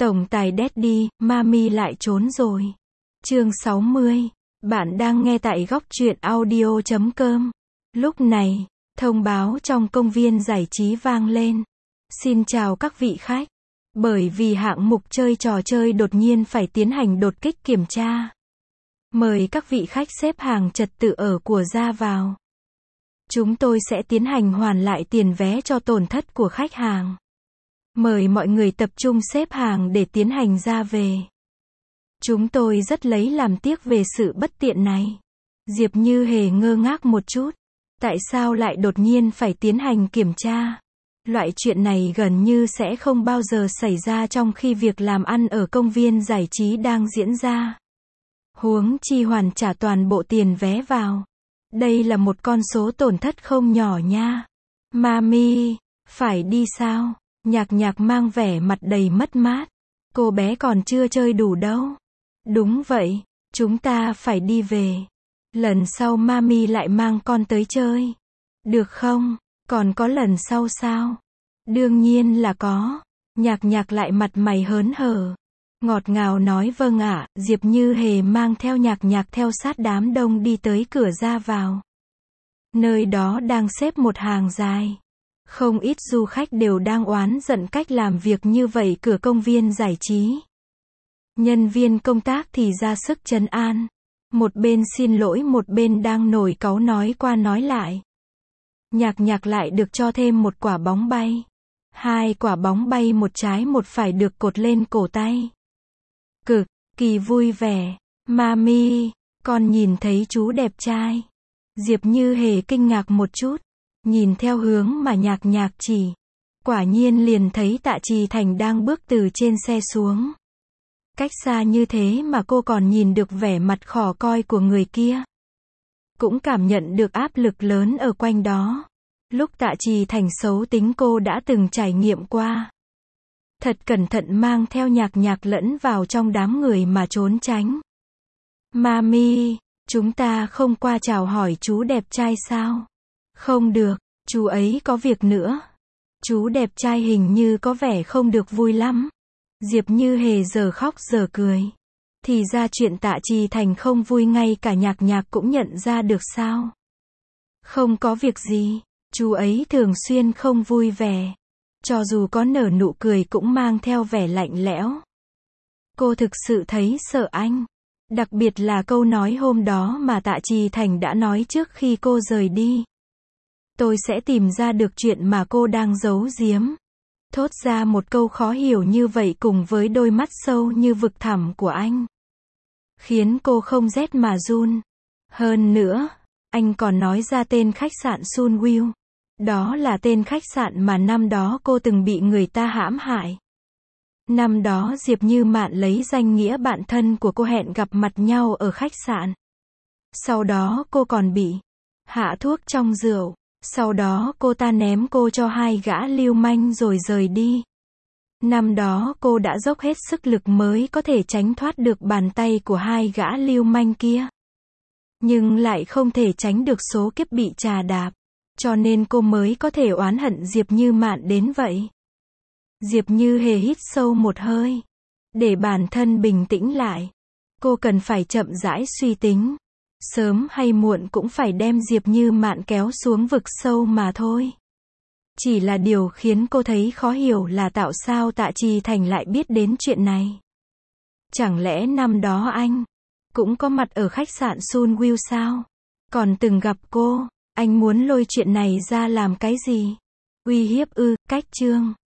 Tổng tài Daddy, Mami lại trốn rồi. Chương 60. Bạn đang nghe tại góc truyện audio.com. Lúc này, thông báo trong công viên giải trí vang lên. Xin chào các vị khách. Bởi vì hạng mục chơi trò chơi đột nhiên phải tiến hành đột kích kiểm tra. Mời các vị khách xếp hàng trật tự ở của ra vào. Chúng tôi sẽ tiến hành hoàn lại tiền vé cho tổn thất của khách hàng. Mời mọi người tập trung xếp hàng để tiến hành ra về. Chúng tôi rất lấy làm tiếc về sự bất tiện này. Diệp Như Hề ngơ ngác một chút. Tại sao lại đột nhiên phải tiến hành kiểm tra? Loại chuyện này gần như sẽ không bao giờ xảy ra trong khi việc làm ăn ở công viên giải trí đang diễn ra. Huống chi hoàn trả toàn bộ tiền vé vào. Đây là một con số tổn thất không nhỏ nha. Mami, phải đi sao? Nhạc Nhạc mang vẻ mặt đầy mất mát. Cô bé còn chưa chơi đủ đâu. Đúng vậy, chúng ta phải đi về. Lần sau Mami lại mang con tới chơi. Được không? Còn có lần sau sao? Đương nhiên là có. Nhạc Nhạc lại mặt mày hớn hở. Ngọt ngào nói vâng ạ. Diệp Như Hề mang theo Nhạc Nhạc theo sát đám đông đi tới cửa ra vào. Nơi đó đang xếp một hàng dài. Không ít du khách đều đang oán giận cách làm việc như vậy cửa công viên giải trí. Nhân viên công tác thì ra sức trấn an. Một bên xin lỗi một bên đang nổi cáu nói qua nói lại. Nhạc Nhạc lại được cho thêm một quả bóng bay. 2 quả bóng bay một trái một phải được cột lên cổ tay. Cực kỳ vui vẻ. Mami, con nhìn thấy chú đẹp trai. Diệp Như Hề kinh ngạc một chút. Nhìn theo hướng mà Nhạc Nhạc chỉ. Quả nhiên liền thấy Tạ Trì Thành đang bước từ trên xe xuống. Cách xa như thế mà cô còn nhìn được vẻ mặt khó coi của người kia. Cũng cảm nhận được áp lực lớn ở quanh đó. Lúc Tạ Trì Thành xấu tính cô đã từng trải nghiệm qua. Thật cẩn thận mang theo Nhạc Nhạc lẫn vào trong đám người mà trốn tránh. Mami, chúng ta không qua chào hỏi chú đẹp trai sao? Không được, chú ấy có việc nữa. Chú đẹp trai hình như có vẻ không được vui lắm. Diệp Như Hề giờ khóc giờ cười. Thì ra chuyện Tạ Trì Thành không vui ngay cả Nhạc Nhạc cũng nhận ra được sao? Không có việc gì, chú ấy thường xuyên không vui vẻ. Cho dù có nở nụ cười cũng mang theo vẻ lạnh lẽo. Cô thực sự thấy sợ anh. Đặc biệt là câu nói hôm đó mà Tạ Trì Thành đã nói trước khi cô rời đi. Tôi sẽ tìm ra được chuyện mà cô đang giấu giếm. Thốt ra một câu khó hiểu như vậy cùng với đôi mắt sâu như vực thẳm của anh. Khiến cô không rét mà run. Hơn nữa, anh còn nói ra tên khách sạn Sunwell. Đó là tên khách sạn mà năm đó cô từng bị người ta hãm hại. Năm đó Diệp Như Mạn lấy danh nghĩa bạn thân của cô hẹn gặp mặt nhau ở khách sạn. Sau đó cô còn bị hạ thuốc trong rượu. Sau đó cô ta ném cô cho 2 gã lưu manh rồi rời đi. Năm đó cô đã dốc hết sức lực mới có thể tránh thoát được bàn tay của 2 gã lưu manh kia. Nhưng lại không thể tránh được số kiếp bị trà đạp. Cho nên cô mới có thể oán hận Diệp Như Mạn đến vậy. Diệp Như Hề hít sâu một hơi. Để bản thân bình tĩnh lại. Cô cần phải chậm rãi suy tính. Sớm hay muộn cũng phải đem Diệp Như Mạn kéo xuống vực sâu mà thôi. Chỉ là điều khiến cô thấy khó hiểu là tại sao Tạ Trì Thành lại biết đến chuyện này. Chẳng lẽ năm đó anh cũng có mặt ở khách sạn Sunwell sao? Còn từng gặp cô, anh muốn lôi chuyện này ra làm cái gì? Uy hiếp ư? Cách chương